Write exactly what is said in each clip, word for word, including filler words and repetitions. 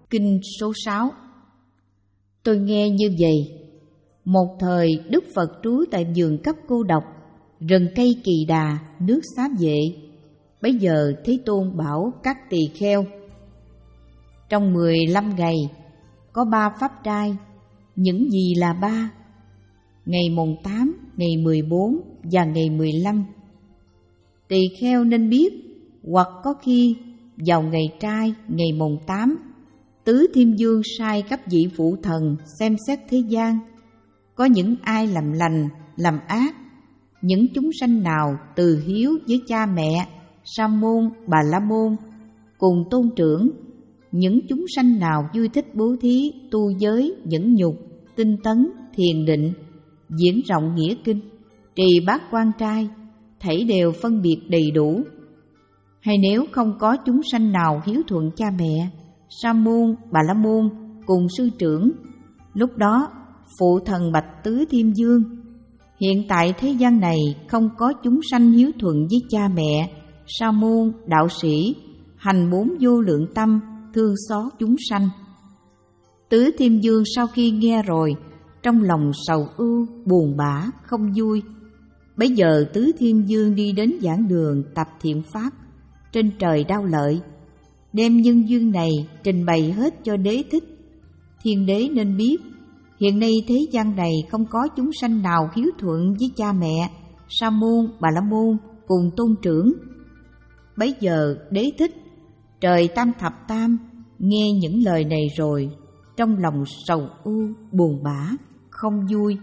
Kinh số sáu. Tôi nghe như vậy. Một thời Đức Phật trú tại vườn cấp cô độc, rừng cây Kỳ Đà, nước Xá Vệ. Bấy giờ Thế Tôn bảo các tỳ kheo: trong mười lăm ngày có ba pháp trai. Những gì là ba? Ngày mùng tám, ngày mười bốn và ngày mười lăm. Tỳ kheo nên biết, hoặc có khi vào ngày trai, ngày mùng tám, Tứ Thiên Vương sai các vị phụ thần xem xét thế gian, có những ai làm lành, làm ác, những chúng sanh nào từ hiếu với cha mẹ, sa môn, bà la môn cùng tôn trưởng, những chúng sanh nào vui thích bố thí, tu giới, nhẫn nhục, tinh tấn, thiền định, diễn rộng nghĩa kinh, trì bát quan trai, thảy đều phân biệt đầy đủ. Hay nếu không có chúng sanh nào hiếu thuận cha mẹ, sa môn, bà la môn cùng sư trưởng, lúc đó phụ thần bạch Tứ Thiên Vương: hiện tại thế gian này không có chúng sanh hiếu thuận với cha mẹ, sa môn, đạo sĩ, hành bốn vô lượng tâm, thương xót chúng sanh. Tứ Thiên Vương sau khi nghe rồi, trong lòng sầu ưu, buồn bã, không vui. Bấy giờ Tứ Thiên Vương đi đến giảng đường tập thiện pháp trên trời Đao Lợi, đem nhân duyên này trình bày hết cho Đế Thích. Thiên đế nên biết, hiện nay thế gian này không có chúng sanh nào hiếu thuận với cha mẹ, sa môn, bà la môn cùng tôn trưởng. Bấy giờ Đế Thích, trời Tam Thập Tam, nghe những lời này rồi, trong lòng sầu ưu, buồn bã, không vui.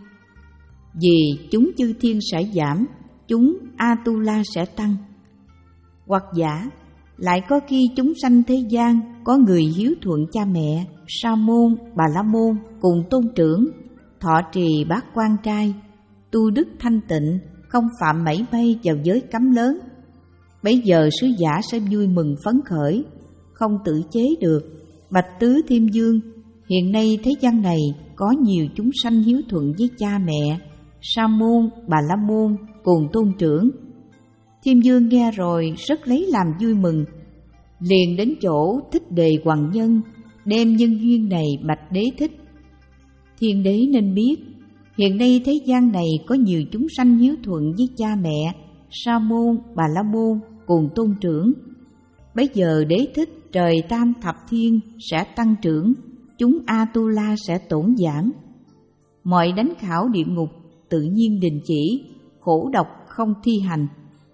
Vì chúng chư thiên sẽ giảm, chúng A-tu-la sẽ tăng. Hoặc giả, lại có khi chúng sanh thế gian có người hiếu thuận cha mẹ, sa môn, bà la môn cùng tôn trưởng, thọ trì bát quan trai, tu đức thanh tịnh, không phạm mảy may vào giới cấm lớn. Bấy giờ sứ giả sẽ vui mừng phấn khởi, không tự chế được, bạch Tứ Thiên Vương: hiện nay thế gian này có nhiều chúng sanh hiếu thuận với cha mẹ, sa môn, bà la môn cùng tôn trưởng. Thiên Vương nghe rồi rất lấy làm vui mừng, liền đến chỗ Thích Đề Hoằng Nhân, đem nhân duyên này bạch Đế Thích. Thiên đế nên biết, hiện nay thế gian này có nhiều chúng sanh hiếu thuận với cha mẹ, sa môn, bà la môn cùng tôn trưởng. Bấy giờ Đế Thích, trời Tam Thập Thiên sẽ tăng trưởng, chúng A-tu-la sẽ tổn giảm. Mọi đánh khảo địa ngục tự nhiên đình chỉ, khổ độc không thi hành.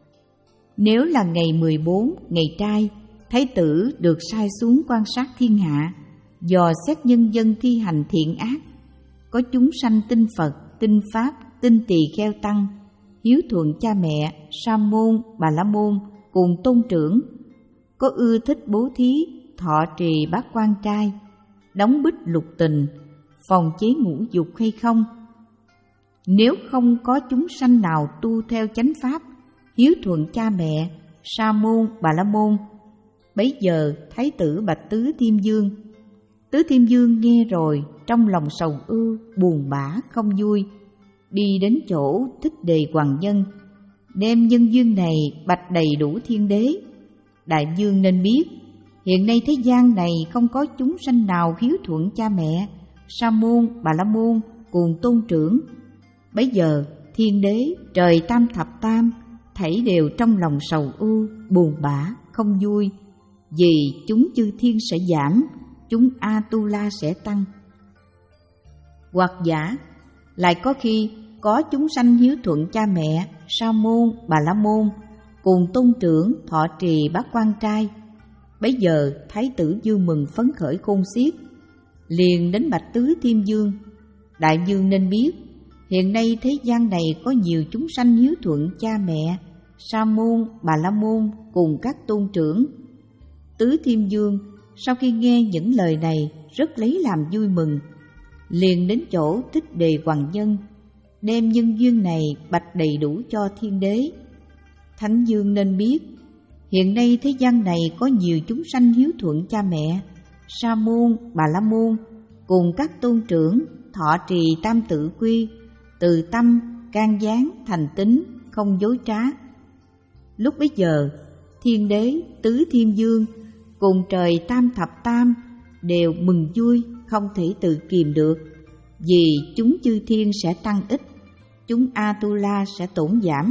Nếu là ngày mười bốn, ngày trai, Thái tử được sai xuống quan sát thiên hạ, dò xét nhân dân thi hành thiện ác. Có chúng sanh tin Phật, tin Pháp, tin Tỳ Kheo Tăng, hiếu thuận cha mẹ, sa môn, bà la môn cùng tôn trưởng, có ưa thích bố thí, thọ trì bát quan trai, đóng bích lục tình, phòng chế ngũ dục hay không? Nếu không có chúng sanh nào tu theo chánh pháp, hiếu thuận cha mẹ, sa môn, bà la môn, bấy giờ Thái tử bạch Tứ Thiên Vương. Tứ Thiên Vương nghe rồi, trong lòng sầu ưu, buồn bã, không vui, đi đến chỗ Thích Đề Hoằng Nhân, đem nhân duyên này bạch đầy đủ thiên đế. Đại vương nên biết, hiện nay thế gian này không có chúng sanh nào hiếu thuận cha mẹ, sa môn, bà la môn cùng tôn trưởng. Bấy giờ thiên đế, trời Tam Thập Tam, thảy đều trong lòng sầu ưu, buồn bã, không vui. Vì chúng chư thiên sẽ giảm, chúng A-tu-la sẽ tăng. Hoặc giả, lại có khi có chúng sanh hiếu thuận cha mẹ, sa môn, bà la môn cùng tôn trưởng, thọ trì bát quan trai. Bấy giờ Thái tử vui mừng phấn khởi khôn xiết, liền đến bạch Tứ Thiên Vương. Đại vương nên biết, hiện nay thế gian này có nhiều chúng sanh hiếu thuận cha mẹ, sa môn, bà la môn cùng các tôn trưởng. Tứ Thiên Vương sau khi nghe những lời này rất lấy làm vui mừng, liền đến chỗ Thích Đề Hoằng Nhân, đem nhân duyên này bạch đầy đủ cho thiên đế. Thánh vương nên biết, hiện nay thế gian này có nhiều chúng sanh hiếu thuận cha mẹ, sa môn, bà la môn cùng các tôn trưởng, thọ trì tam tự quy, từ tâm, can gián, thành tín, không dối trá. Lúc bấy giờ, thiên đế, Tứ Thiên Vương cùng trời Tam Thập Tam đều mừng vui không thể tự kìm được, vì chúng chư thiên sẽ tăng ít, chúng Atula sẽ tổn giảm.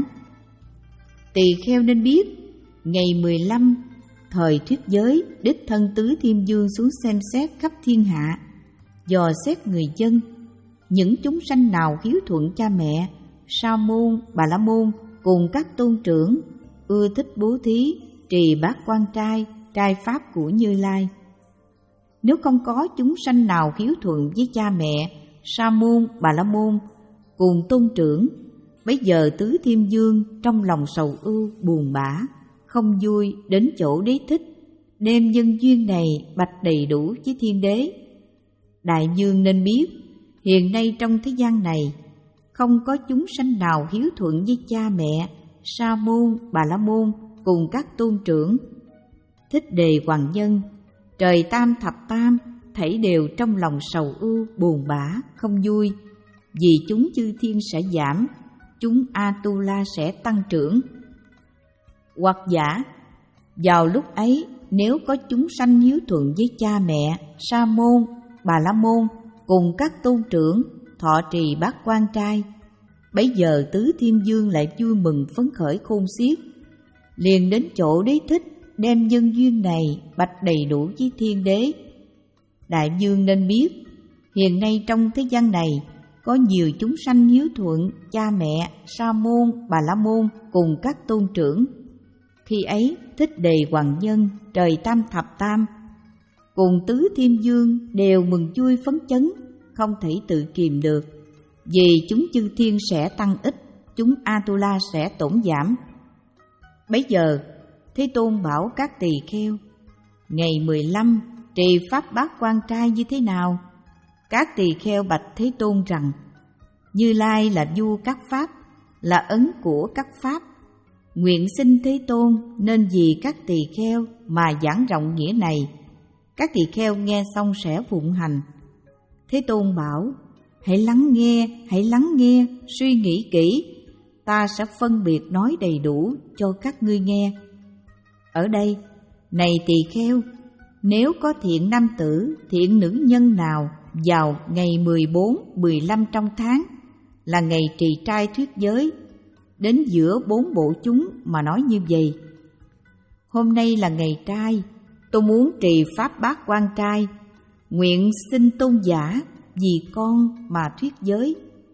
Tỳ kheo nên biết, ngày mười lăm, thời thuyết giới, đích thân Tứ Thiên Vương xuống xem xét khắp thiên hạ, dò xét người dân, những chúng sanh nào hiếu thuận cha mẹ, Sa môn, Bà La môn cùng các tôn trưởng, ưa thích bố thí, trì bát quan trai, trai pháp của Như Lai. Nếu không có chúng sanh nào hiếu thuận với cha mẹ, Sa môn, Bà La môn cùng tôn trưởng, bấy giờ Tứ Thiên Vương trong lòng sầu ưu buồn bã, không vui, đến chỗ Đế Thích, đem nhân duyên này bạch đầy đủ với Thiên Đế. Đại vương nên biết, hiện nay trong thế gian này, không có chúng sanh nào hiếu thuận với cha mẹ, Sa môn, Bà La môn cùng các tôn trưởng. Thích Đề Hoàng Nhân, trời Tam Thập Tam, thảy đều trong lòng sầu ưu buồn bã, không vui, vì chúng chư thiên sẽ giảm, chúng Atula sẽ tăng trưởng. Hoặc giả, vào lúc ấy, nếu có chúng sanh hiếu thuận với cha mẹ, Sa môn, Bà La môn cùng các tôn trưởng, thọ trì bát quan trai, bấy giờ Tứ Thiên Vương lại vui mừng phấn khởi khôn xiết, liền đến chỗ Đế Thích, đem nhân duyên này bạch đầy đủ với Thiên Đế. Đại vương nên biết, hiện nay trong thế gian này, có nhiều chúng sanh hiếu thuận cha mẹ, Sa môn, Bà La môn cùng các tôn trưởng. Khi ấy, Thích Đề Hoàng Nhân, trời Tam Thập Tam cùng Tứ Thiên Vương đều mừng vui phấn chấn, không thể tự kìm được, vì chúng chư thiên sẽ tăng ít, chúng Atula sẽ tổn giảm. Bấy giờ, Thế Tôn bảo các tỳ kheo, ngày mười lăm trì pháp bát quan trai như thế nào? Các tỳ kheo bạch Thế Tôn rằng, Như Lai là vua các pháp, là ấn của các pháp. Nguyện xin Thế Tôn nên vì các tỳ kheo mà giảng rộng nghĩa này. Các tỳ kheo nghe xong sẽ phụng hành. Thế Tôn bảo, hãy lắng nghe, hãy lắng nghe, suy nghĩ kỹ, ta sẽ phân biệt nói đầy đủ cho các ngươi nghe. Ở đây, này tỳ kheo, nếu có thiện nam tử, thiện nữ nhân nào vào ngày mười bốn, mười lăm trong tháng, là ngày trì trai thuyết giới, đến giữa bốn bộ chúng mà nói như vậy: hôm nay là ngày trai, tôi muốn trì pháp bát quan trai, nguyện xin tôn giả vì con mà thuyết giới.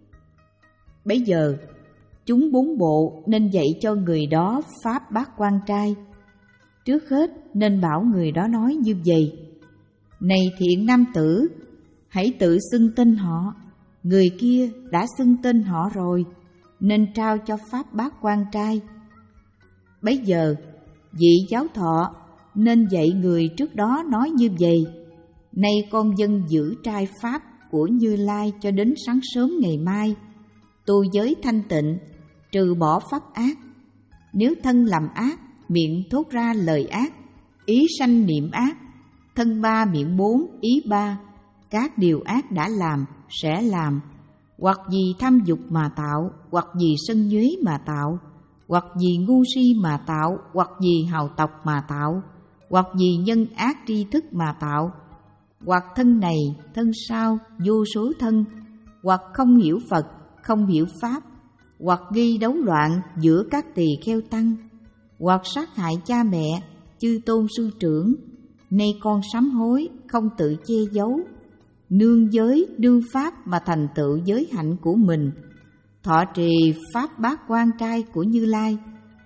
Bấy giờ, chúng bốn bộ nên dạy cho người đó pháp bát quan trai. Trước hết nên bảo người đó nói như vậy: này thiện nam tử, hãy tự xưng tên họ. Người kia đã xưng tên họ rồi, nên trao cho pháp bát quan trai. Bấy giờ, vị giáo thọ nên dạy người trước đó nói như vậy: nay con dân giữ trai pháp của Như Lai cho đến sáng sớm ngày mai, tu giới thanh tịnh, trừ bỏ pháp ác. Nếu thân làm ác, miệng thốt ra lời ác, ý sanh niệm ác, thân ba miệng bốn, ý ba, các điều ác đã làm, sẽ làm, hoặc vì tham dục mà tạo, hoặc vì sân nhuế mà tạo, hoặc vì ngu si mà tạo, hoặc vì hào tộc mà tạo, hoặc vì nhân ác tri thức mà tạo, hoặc thân này, thân sau, vô số thân, hoặc không hiểu Phật, không hiểu Pháp, hoặc gây đấu loạn giữa các tỳ kheo tăng, hoặc sát hại cha mẹ, chư tôn sư trưởng. Nay con sám hối, không tự che giấu, nương giới, đương pháp mà thành tựu giới hạnh của mình, thọ trì pháp bát quan trai của Như Lai.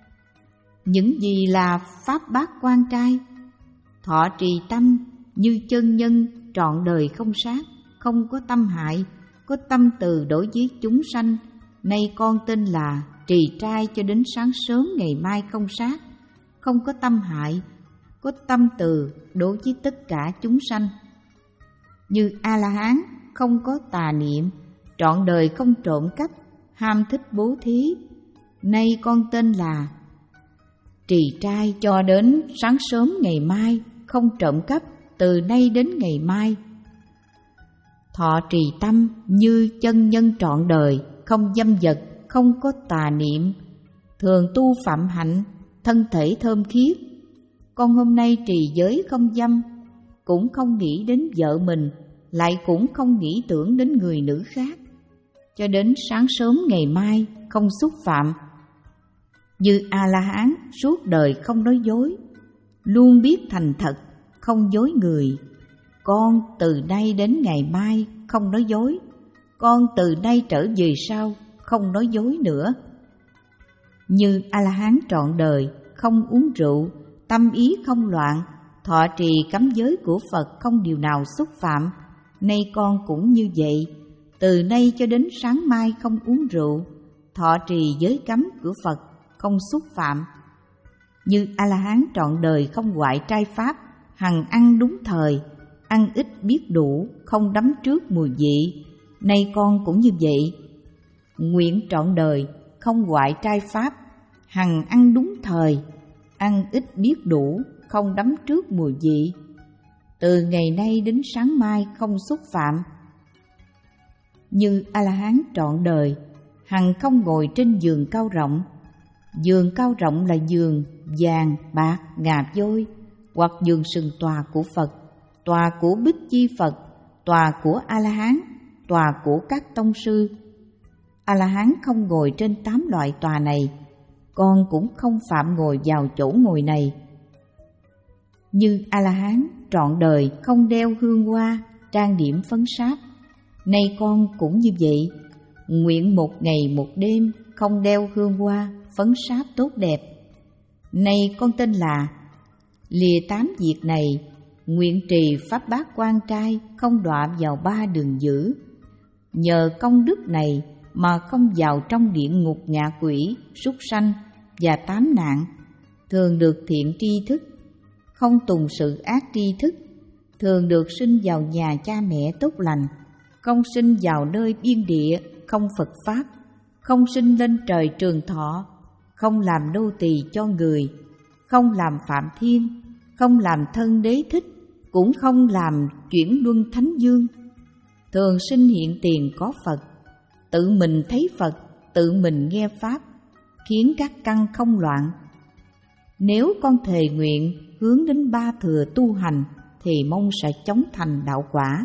Những gì là pháp bát quan trai? Thọ trì tâm như chân nhân, trọn đời không sát, không có tâm hại, có tâm từ đối với chúng sanh. Nay con tên là trì trai cho đến sáng sớm ngày mai không sát, không có tâm hại, có tâm từ đối với tất cả chúng sanh. Như A-la-hán, không có tà niệm, trọn đời không trộm cắp, ham thích bố thí. Nay con tên là trì trai cho đến sáng sớm ngày mai, không trộm cắp từ nay đến ngày mai. Thọ trì tâm như chân nhân trọn đời, không dâm vật, không có tà niệm, thường tu phạm hạnh, thân thể thơm khiết. Con hôm nay trì giới không dâm, cũng không nghĩ đến vợ mình, lại cũng không nghĩ tưởng đến người nữ khác, cho đến sáng sớm ngày mai không xúc phạm. Như A-la-hán suốt đời không nói dối, luôn biết thành thật, không dối người. Con từ nay đến ngày mai không nói dối, con từ nay trở về sau không nói dối nữa. Như A-la-hán trọn đời không uống rượu, tâm ý không loạn, thọ trì cấm giới của Phật không điều nào xúc phạm. Nay con cũng như vậy, từ nay cho đến sáng mai không uống rượu, thọ trì giới cấm của Phật không xúc phạm. Như A-la-hán trọn đời không ngoại trai pháp, hằng ăn đúng thời, ăn ít biết đủ, không đắm trước mùi vị. Nay con cũng như vậy, nguyện trọn đời không ngoại trai pháp, hằng ăn đúng thời, ăn ít biết đủ, không đắm trước mùi vị. Từ ngày nay đến sáng mai không xúc phạm. Như A-la-hán trọn đời hằng không ngồi trên giường cao rộng. Giường cao rộng là giường vàng, bạc, ngà vôi, hoặc giường sừng tòa của Phật, tòa của Bích Chi Phật, tòa của A-la-hán, tòa của các tông sư. A-la-hán không ngồi trên tám loại tòa này, con cũng không phạm ngồi vào chỗ ngồi này. Như A-la-hán trọn đời không đeo hương hoa, trang điểm phấn sáp. Nay con cũng như vậy, nguyện một ngày một đêm không đeo hương hoa, phấn sáp tốt đẹp. Nay con tên là lìa tám việc này, nguyện trì pháp bát quan trai, không đọa vào ba đường dữ. Nhờ công đức này mà không vào trong địa ngục ngạ quỷ, súc sanh và tám nạn, thường được thiện tri thức, không tùng sự ác tri thức, thường được sinh vào nhà cha mẹ tốt lành, không sinh vào nơi biên địa, không Phật Pháp, không sinh lên trời trường thọ, không làm nô tỳ cho người, không làm phạm thiên, không làm thân đế thích, cũng không làm chuyển luân thánh dương, thường sinh hiện tiền có Phật, tự mình thấy Phật, tự mình nghe Pháp, khiến các căn không loạn. Nếu con thề nguyện hướng đến ba thừa tu hành, thì mong sẽ chóng thành đạo quả.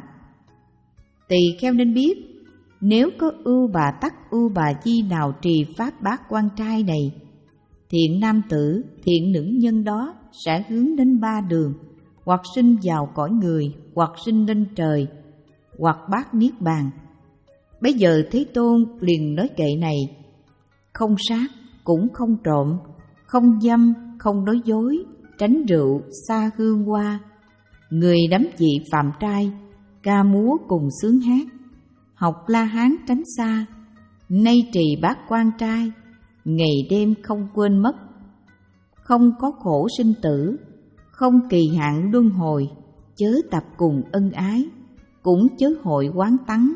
Tỳ kheo nên biết, nếu có ưu bà tắc ưu bà chi nào trì pháp bát quan trai này, thiện nam tử, thiện nữ nhân đó sẽ hướng đến ba đường, hoặc sinh vào cõi người, hoặc sinh lên trời, hoặc bát niết bàn. Bây giờ Thế Tôn liền nói kệ này: không sát, cũng không trộm, không dâm, không nói dối, tránh rượu, xa hương hoa, người đắm vị phạm trai, ca múa cùng sướng hát, học La Hán tránh xa, nay trì bát quan trai, ngày đêm không quên mất, không có khổ sinh tử, không kỳ hạn luân hồi, chớ tập cùng ân ái, cũng chớ hội quán tắng,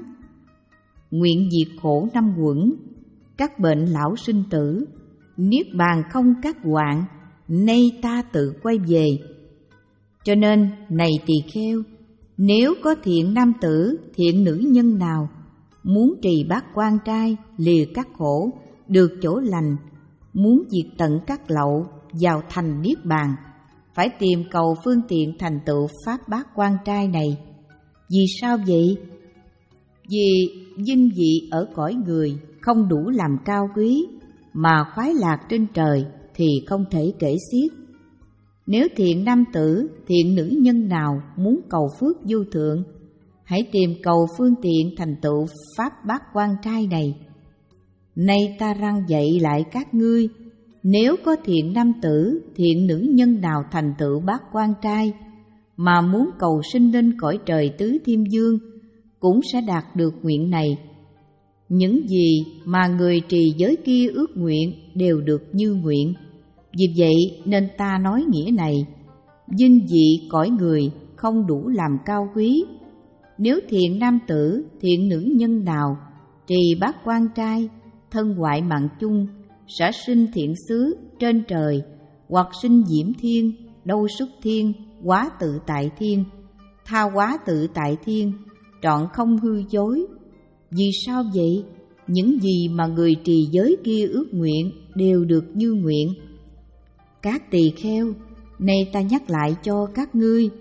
nguyện diệt khổ năm quẩn, các bệnh lão sinh tử, niết bàn không các hoạn, nay ta tự quay về. Cho nên này tỳ kheo, nếu có thiện nam tử, thiện nữ nhân nào muốn trì bát quan trai, lìa các khổ, được chỗ lành, muốn diệt tận các lậu, vào thành niết bàn, phải tìm cầu phương tiện thành tựu pháp bát quan trai này. Vì sao vậy? Vì vinh vị ở cõi người không đủ làm cao quý, mà khoái lạc trên trời thì không thể kể xiết. Nếu thiện nam tử, thiện nữ nhân nào muốn cầu phước vô thượng, hãy tìm cầu phương tiện thành tựu pháp bát quan trai này. Nay ta răn dạy lại các ngươi, nếu có thiện nam tử, thiện nữ nhân nào thành tựu bát quan trai, mà muốn cầu sinh lên cõi trời tứ thiên dương, cũng sẽ đạt được nguyện này. Những gì mà người trì giới kia ước nguyện đều được như nguyện. Vì vậy nên ta nói nghĩa này: vinh vị cõi người không đủ làm cao quý. Nếu thiện nam tử, thiện nữ nhân nào trì bát quan trai, thân ngoại mạng chung, sẽ sinh thiện xứ trên trời, hoặc sinh diễm thiên, đâu xuất thiên, hóa tự tại thiên, tha hóa tự tại thiên, trọn không hư dối. Vì sao vậy? Những gì mà người trì giới kia ước nguyện đều được như nguyện. Các tỳ kheo, nay ta nhắc lại cho các ngươi,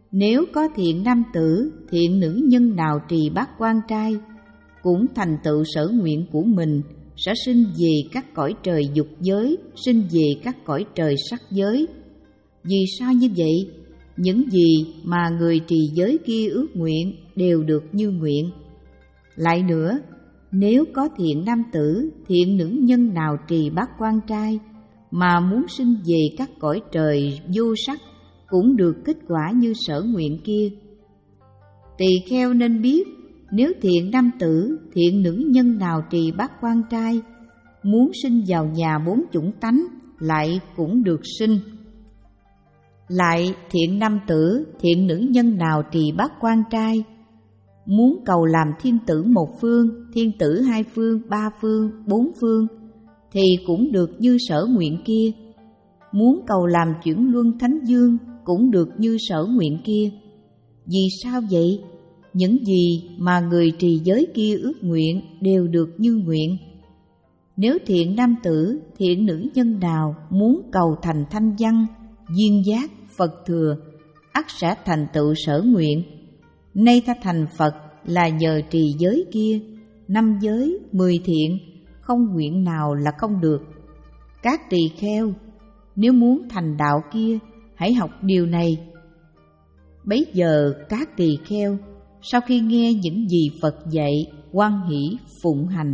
nếu có thiện nam tử, thiện nữ nhân nào trì bát quan trai, cũng thành tựu sở nguyện của mình, sẽ sinh về các cõi trời dục giới, sinh về các cõi trời sắc giới. Vì sao như vậy? Những gì mà người trì giới kia ước nguyện đều được như nguyện. Lại nữa, nếu có thiện nam tử, thiện nữ nhân nào trì bát quan trai, mà muốn sinh về các cõi trời vô sắc, cũng được kết quả như sở nguyện kia. Tỳ kheo nên biết, nếu thiện nam tử, thiện nữ nhân nào trì bát quan trai, muốn sinh vào nhà bốn chủng tánh, lại cũng được sinh. Lại thiện nam tử, thiện nữ nhân nào trì bát quan trai, muốn cầu làm thiên tử một phương, thiên tử hai phương, ba phương, bốn phương, thì cũng được như sở nguyện kia. Muốn cầu làm chuyển luân thánh dương, cũng được như sở nguyện kia. Vì sao vậy? Những gì mà người trì giới kia ước nguyện đều được như nguyện. Nếu thiện nam tử, thiện nữ nhân nào muốn cầu thành thanh văn, duyên giác, Phật thừa, ắt sẽ thành tựu sở nguyện. Nay ta thành Phật là nhờ trì giới kia, năm giới, mười thiện, không nguyện nào là không được. Các tỳ kheo, nếu muốn thành đạo kia, hãy học điều này. Bấy giờ các tỳ kheo, sau khi nghe những gì Phật dạy, hoan hỷ phụng hành.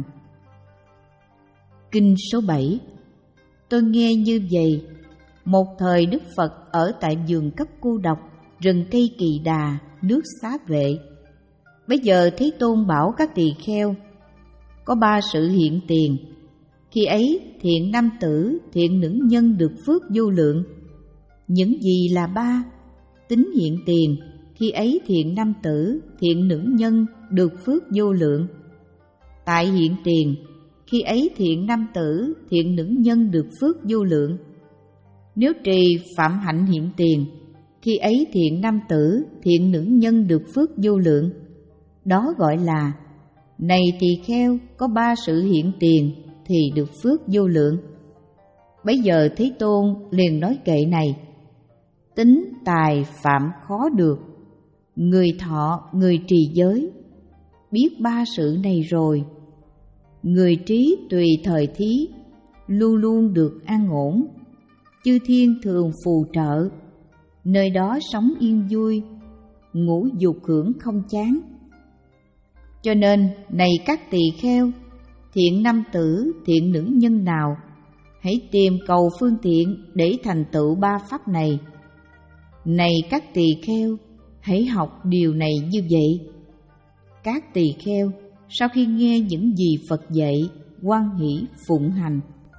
Kinh số bảy. Tôi nghe như vậy, một thời Đức Phật ở tại vườn Cấp Cô Độc, rừng cây Kỳ Đà, nước Xá Vệ. Bây giờ Thế Tôn bảo các tỳ kheo, có ba sự hiện tiền. Khi ấy thiện nam tử, thiện nữ nhân được phước vô lượng. Những gì là ba? Tính hiện tiền. Khi ấy thiện nam tử, thiện nữ nhân được phước vô lượng. Tại hiện tiền. Khi ấy thiện nam tử, thiện nữ nhân được phước vô lượng. Nếu trì phạm hạnh hiện tiền, khi ấy thiện nam tử, thiện nữ nhân được phước vô lượng. Đó gọi là, này tỳ kheo, có ba sự hiện tiền thì được phước vô lượng. Bấy giờ Thế Tôn liền nói kệ này: tính tài phạm khó được, người thọ, người trì giới, biết ba sự này rồi, người trí tùy thời thí, luôn luôn được an ổn, chư thiên thường phù trợ, nơi đó sống yên vui, ngũ dục hưởng không chán. Cho nên, này các tỳ kheo, thiện nam tử, thiện nữ nhân nào, hãy tìm cầu phương tiện để thành tựu ba pháp này. Này các tỳ kheo, hãy học điều này như vậy. Các tỳ kheo, sau khi nghe những gì Phật dạy, hoan hỷ phụng hành.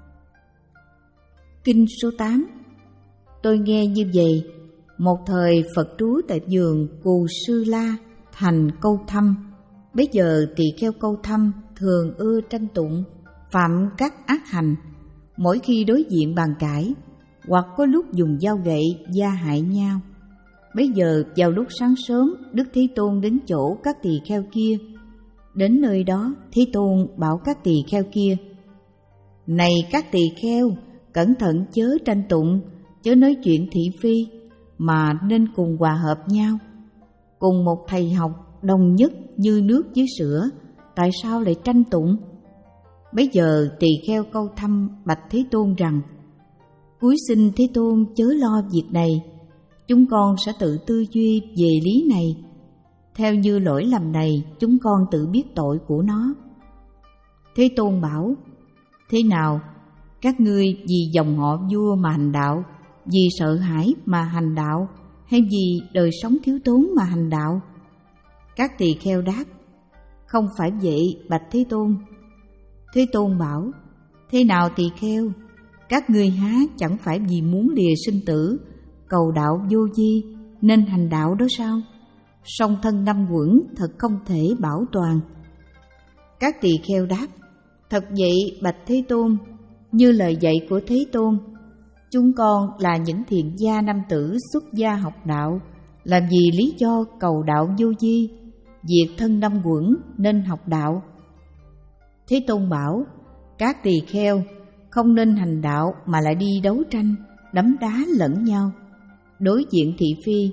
Kinh số tám. Tôi nghe như vậy, một thời Phật trú tại vườn Cù Sư La, thành Câu Thăm. Bây giờ tỳ kheo Câu Thăm thường ưa tranh tụng, phạm các ác hành, mỗi khi đối diện bàn cãi, hoặc có lúc dùng dao gậy gia hại nhau. Bấy giờ vào lúc sáng sớm, Đức Thế Tôn đến chỗ các tỳ kheo kia. Đến nơi đó, Thế Tôn bảo các tỳ kheo kia: này các tỳ kheo, cẩn thận chớ tranh tụng, chớ nói chuyện thị phi, mà nên cùng hòa hợp nhau. Cùng một thầy học, đồng nhất như nước với sữa, tại sao lại tranh tụng? Bấy giờ tỳ kheo Câu Thăm bạch Thế Tôn rằng: cúi xin Thế Tôn chớ lo việc này, chúng con sẽ tự tư duy về lý này. Theo như lỗi lầm này, chúng con tự biết tội của nó. Thế Tôn bảo: thế nào? Các ngươi vì dòng họ vua mà hành đạo, vì sợ hãi mà hành đạo, hay vì đời sống thiếu thốn mà hành đạo? Các tỳ kheo đáp: không phải vậy, bạch Thế Tôn. Thế Tôn bảo: thế nào tỳ kheo? Các ngươi há chẳng phải vì muốn lìa sinh tử, cầu đạo vô vi nên hành đạo đó sao? Song thân năm quẩn thật không thể bảo toàn. Các tỳ kheo đáp: thật vậy, bạch Thế Tôn. Như lời dạy của Thế Tôn, chúng con là những thiện gia nam tử xuất gia học đạo, làm vì lý do cầu đạo vô vi, diệt thân năm quẩn nên học đạo. Thế Tôn bảo: các tỳ kheo không nên hành đạo mà lại đi đấu tranh, đấm đá lẫn nhau, đối diện thị phi,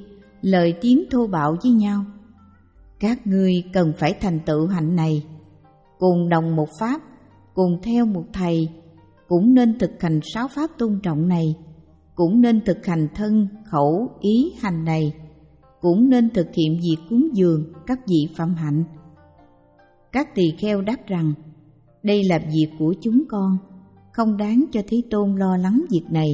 lời tiếng thô bạo với nhau. Các ngươi cần phải thành tựu hạnh này, cùng đồng một pháp, cùng theo một thầy, cũng nên thực hành sáu pháp tôn trọng này, cũng nên thực hành thân, khẩu, ý, hành này, cũng nên thực hiện việc cúng dường các vị phạm hạnh. Các tỳ kheo đáp rằng, đây là việc của chúng con, không đáng cho Thế Tôn lo lắng việc này.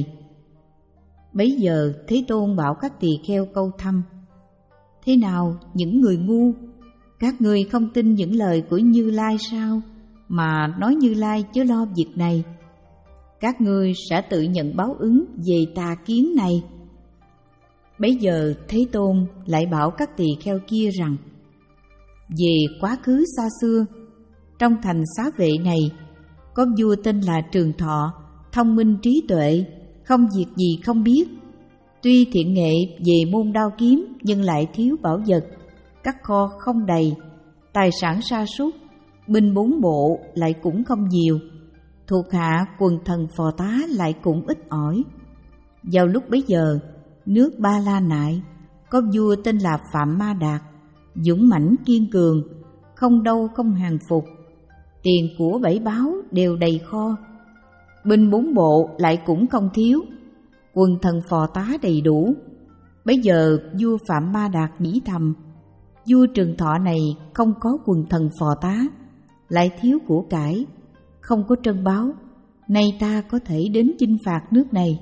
Bấy giờ Thế Tôn bảo các tỳ kheo câu thăm: thế nào những người ngu, các ngươi không tin những lời của Như Lai sao, mà nói Như Lai chớ lo việc này? Các ngươi sẽ tự nhận báo ứng về tà kiến này. Bấy giờ Thế Tôn lại bảo các tỳ kheo kia rằng, về quá khứ xa xưa, trong thành Xá Vệ này, có vua tên là Trường Thọ, thông minh trí tuệ, không việc gì không biết. Tuy thiện nghệ về môn đao kiếm, nhưng lại thiếu bảo vật, các kho không đầy, tài sản sa sút, binh bốn bộ lại cũng không nhiều, thuộc hạ quần thần phò tá lại cũng ít ỏi. Vào lúc bấy giờ, nước Ba La Nại có vua tên là Phạm Ma Đạt, dũng mãnh kiên cường, không đâu không hàng phục, tiền của bảy báo đều đầy kho, binh bốn bộ lại cũng không thiếu, quần thần phò tá đầy đủ. Bấy giờ vua Phạm Ma Đạt nghĩ thầm, vua Trường Thọ này không có quần thần phò tá, lại thiếu của cải, không có trân báo, nay ta có thể đến chinh phạt nước này.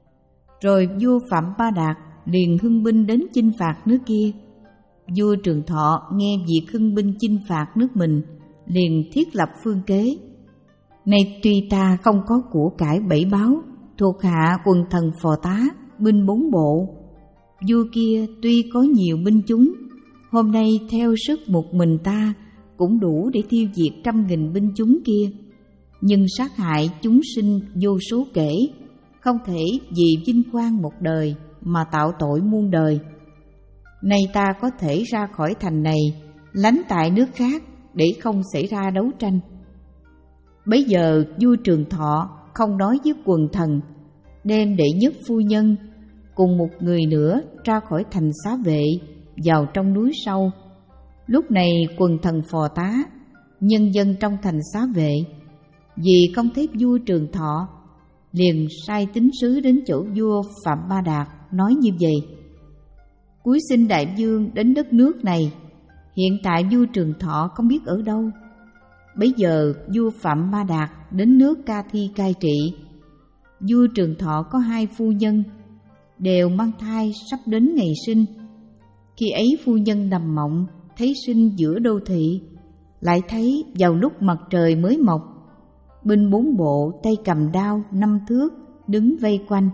Rồi vua Phạm Ma Đạt liền hưng binh đến chinh phạt nước kia. Vua Trường Thọ nghe việc hưng binh chinh phạt nước mình, liền thiết lập phương kế: nay tuy ta không có của cải bảy báo, thuộc hạ quần thần phò tá, binh bốn bộ, vua kia tuy có nhiều binh chúng, hôm nay theo sức một mình ta cũng đủ để tiêu diệt trăm nghìn binh chúng kia, nhưng sát hại chúng sinh vô số kể, không thể vì vinh quang một đời mà tạo tội muôn đời. Nay ta có thể ra khỏi thành này, lánh tại nước khác để không xảy ra đấu tranh. Bấy giờ vua Trường Thọ không nói với quần thần, đem đệ nhất phu nhân cùng một người nữa ra khỏi thành Xá Vệ, vào trong núi sâu. Lúc này quần thần phò tá, nhân dân trong thành Xá Vệ, vì không thấy vua Trường Thọ, liền sai tín sứ đến chỗ vua Phạm Ma Đạt nói như vậy: cúi xin đại vương đến đất nước này, hiện tại vua Trường Thọ không biết ở đâu. Bấy giờ vua Phạm Ma Đạt đến nước Ca Thi cai trị. Vua Trường Thọ có hai phu nhân, đều mang thai sắp đến ngày sinh. Khi ấy phu nhân nằm mộng, thấy sinh giữa đô thị, lại thấy vào lúc mặt trời mới mọc, binh bốn bộ tay cầm đao năm thước đứng vây quanh.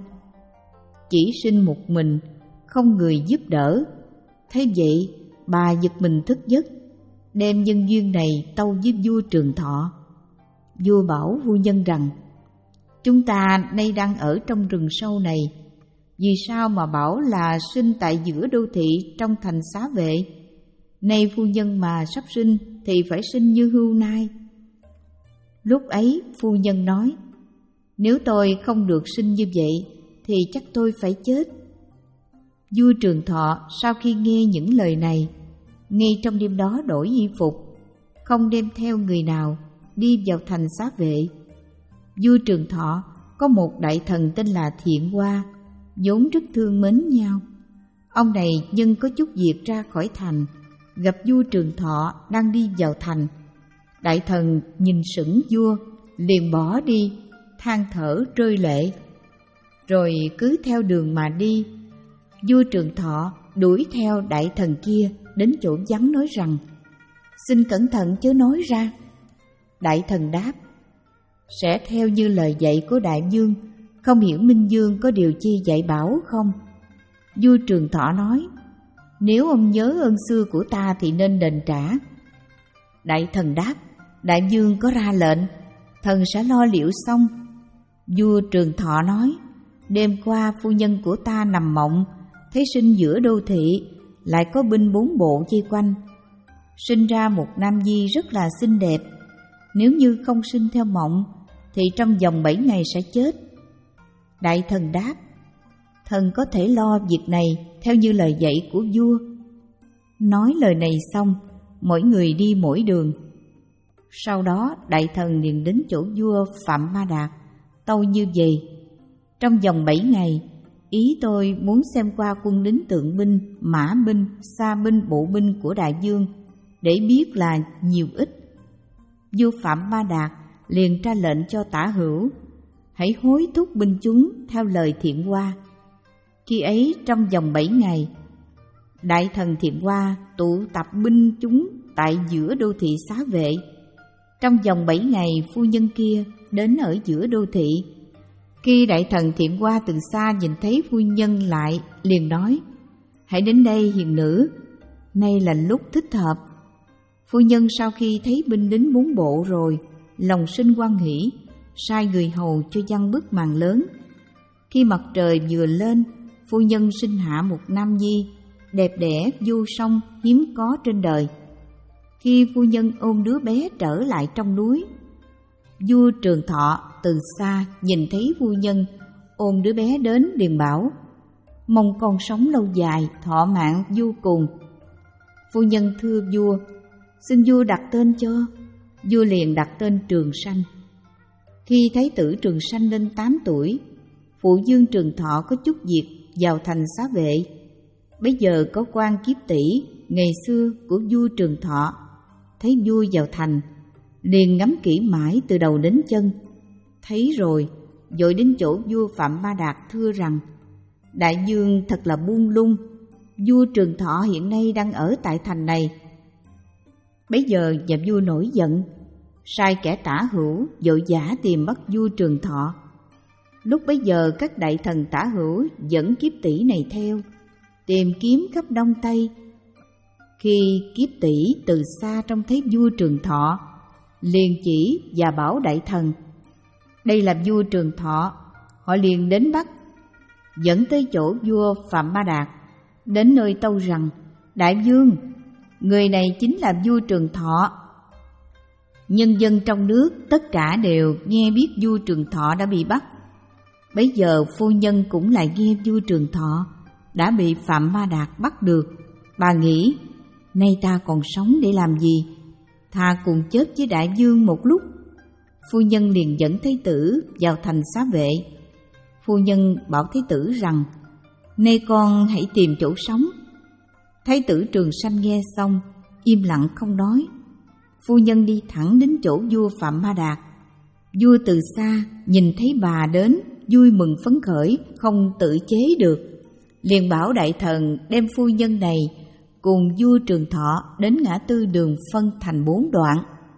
Chỉ sinh một mình, không người giúp đỡ. Thế vậy bà giật mình thức giấc, đem nhân duyên này tâu với vua Trường Thọ. Vua bảo phu nhân rằng: chúng ta nay đang ở trong rừng sâu này, vì sao mà bảo là sinh tại giữa đô thị trong thành Xá Vệ? Nay phu nhân mà sắp sinh thì phải sinh như hươu nai. Lúc ấy phu nhân nói: nếu tôi không được sinh như vậy thì chắc tôi phải chết. Vua Trường Thọ sau khi nghe những lời này, ngay trong đêm đó đổi y phục, không đem theo người nào, đi vào thành Xá Vệ. Vua Trường Thọ có một đại thần tên là Thiện Hoa, vốn rất thương mến nhau. Ông này nhân có chút việc ra khỏi thành, gặp vua Trường Thọ đang đi vào thành. Đại thần nhìn sững vua, liền bỏ đi, than thở rơi lệ, rồi cứ theo đường mà đi. Vua Trường Thọ đuổi theo đại thần kia đến chỗ vắng nói rằng: xin cẩn thận chớ nói ra. Đại thần đáp: sẽ theo như lời dạy của đại vương, không hiểu Minh Vương có điều chi dạy bảo không? Vua Trường Thọ nói: nếu ông nhớ ơn xưa của ta thì nên đền trả. Đại thần đáp: đại vương có ra lệnh, thần sẽ lo liệu xong. Vua Trường Thọ nói: đêm qua phu nhân của ta nằm mộng, thấy sinh giữa đô thị, lại có binh bốn bộ vây quanh. Sinh ra một nam nhi rất là xinh đẹp, nếu như không sinh theo mộng thì trong vòng bảy ngày sẽ chết. Đại thần đáp: thần có thể lo việc này theo như lời dạy của vua. Nói lời này xong, mỗi người đi mỗi đường. Sau đó đại thần liền đến chỗ vua Phạm Ma Đạt, tâu như vậy: trong vòng bảy ngày, ý tôi muốn xem qua quân lính tượng binh, mã binh, xa binh, bộ binh của đại vương, để biết là nhiều ít. Vua Phạm Ma Đạt liền ra lệnh cho Tả Hữu: hãy hối thúc binh chúng theo lời Thiện Hoa. Khi ấy trong vòng bảy ngày, đại thần Thiện Hoa tụ tập binh chúng tại giữa đô thị Xá Vệ. Trong vòng bảy ngày, phu nhân kia đến ở giữa đô thị. Khi đại thần Thiện Hoa từ xa nhìn thấy phu nhân lại, liền nói: hãy đến đây hiền nữ, nay là lúc thích hợp. Phu nhân sau khi thấy binh lính bốn bộ rồi, lòng sinh hoan hỷ, sai người hầu cho giăng bức màn lớn. Khi mặt trời vừa lên, phu nhân sinh hạ một nam nhi, đẹp đẽ vô song, hiếm có trên đời. Khi phu nhân ôm đứa bé trở lại trong núi, vua Trường Thọ từ xa nhìn thấy phu nhân ôm đứa bé đến, liền bảo: mong con sống lâu dài, thọ mạng vô cùng. Phu nhân thưa vua: xin vua đặt tên cho. Vua liền đặt tên Trường Sanh. Khi thái tử Trường Sanh lên tám tuổi, phụ vương Trường Thọ có chút việc vào thành Xá Vệ. Bấy giờ có quan Kiếp Tỷ ngày xưa của vua Trường Thọ thấy vua vào thành, liền ngắm kỹ mãi từ đầu đến chân. Thấy rồi, vội đến chỗ vua Phạm Ma Đạt thưa rằng: đại vương thật là buông lung, vua Trường Thọ hiện nay đang ở tại thành này. Bấy giờ nhà vua nổi giận, sai kẻ Tả Hữu vội vã tìm bắt vua Trường Thọ. Lúc bấy giờ các đại thần Tả Hữu dẫn Kiếp Tỷ này theo, tìm kiếm khắp đông tây. Khi Kiếp Tỷ từ xa trông thấy vua Trường Thọ, liền chỉ và bảo đại thần: đây là vua Trường Thọ. Họ liền đến bắt, dẫn tới chỗ vua Phạm Ma Đạt. Đến nơi tâu rằng: đại vương, người này chính là vua Trường Thọ. Nhân dân trong nước tất cả đều nghe biết vua Trường Thọ đã bị bắt. Bấy giờ phu nhân cũng lại nghe vua Trường Thọ đã bị Phạm Ma Đạt bắt được. Bà nghĩ: nay ta còn sống để làm gì, thà cùng chết với đại vương một lúc. Phu nhân liền dẫn thái tử vào thành Xá Vệ. Phu nhân bảo thái tử rằng: nay con hãy tìm chỗ sống. Thái tử Trường Sanh nghe xong, im lặng không nói. Phu nhân đi thẳng đến chỗ vua Phạm Ma Đạt. Vua từ xa nhìn thấy bà đến, vui mừng phấn khởi, không tự chế được, liền bảo đại thần đem phu nhân này cùng vua Trường Thọ đến ngã tư đường phân thành bốn đoạn.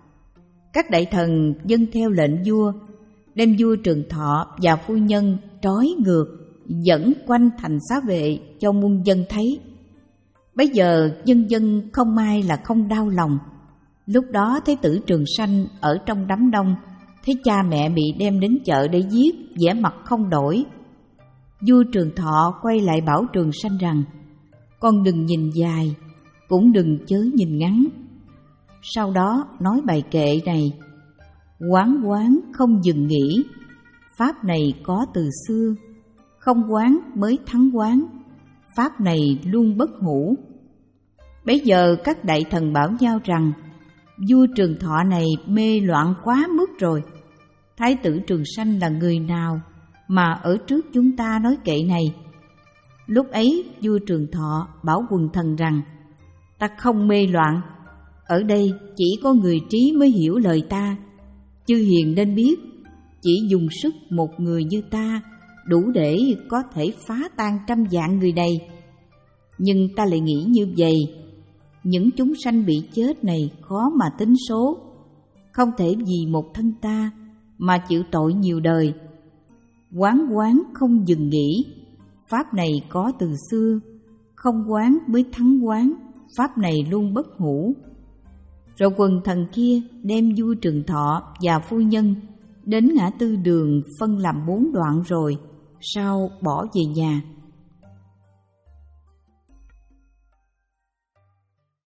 Các đại thần dâng theo lệnh vua, đem vua Trường Thọ và phu nhân trói ngược, dẫn quanh thành Xá Vệ cho muôn dân thấy. Bấy giờ nhân dân không ai là không đau lòng. Lúc đó thái tử Trường Sanh ở trong đám đông, thấy cha mẹ bị đem đến chợ để giết, vẻ mặt không đổi. Vua Trường Thọ quay lại bảo Trường Sanh rằng: con đừng nhìn dài, cũng đừng chớ nhìn ngắn. Sau đó nói bài kệ này: quán quán không dừng nghỉ, pháp này có từ xưa, không quán mới thắng quán, pháp này luôn bất hủ. Bấy giờ các đại thần bảo nhau rằng: vua Trường Thọ này mê loạn quá mức rồi. Thái tử Trường Sanh là người nào mà ở trước chúng ta nói kệ này? Lúc ấy vua Trường Thọ bảo quần thần rằng: ta không mê loạn, ở đây chỉ có người trí mới hiểu lời ta. Chư hiền nên biết, chỉ dùng sức một người như ta đủ để có thể phá tan trăm vạn người này. Nhưng ta lại nghĩ như vậy: những chúng sanh bị chết này khó mà tính số, không thể vì một thân ta mà chịu tội nhiều đời. Quán quán không dừng nghỉ, pháp này có từ xưa, không quán mới thắng quán, pháp này luôn bất hủ. Rồi quần thần kia đem vua Trường Thọ và phu nhân đến ngã tư đường phân làm bốn đoạn rồi sau bỏ về nhà.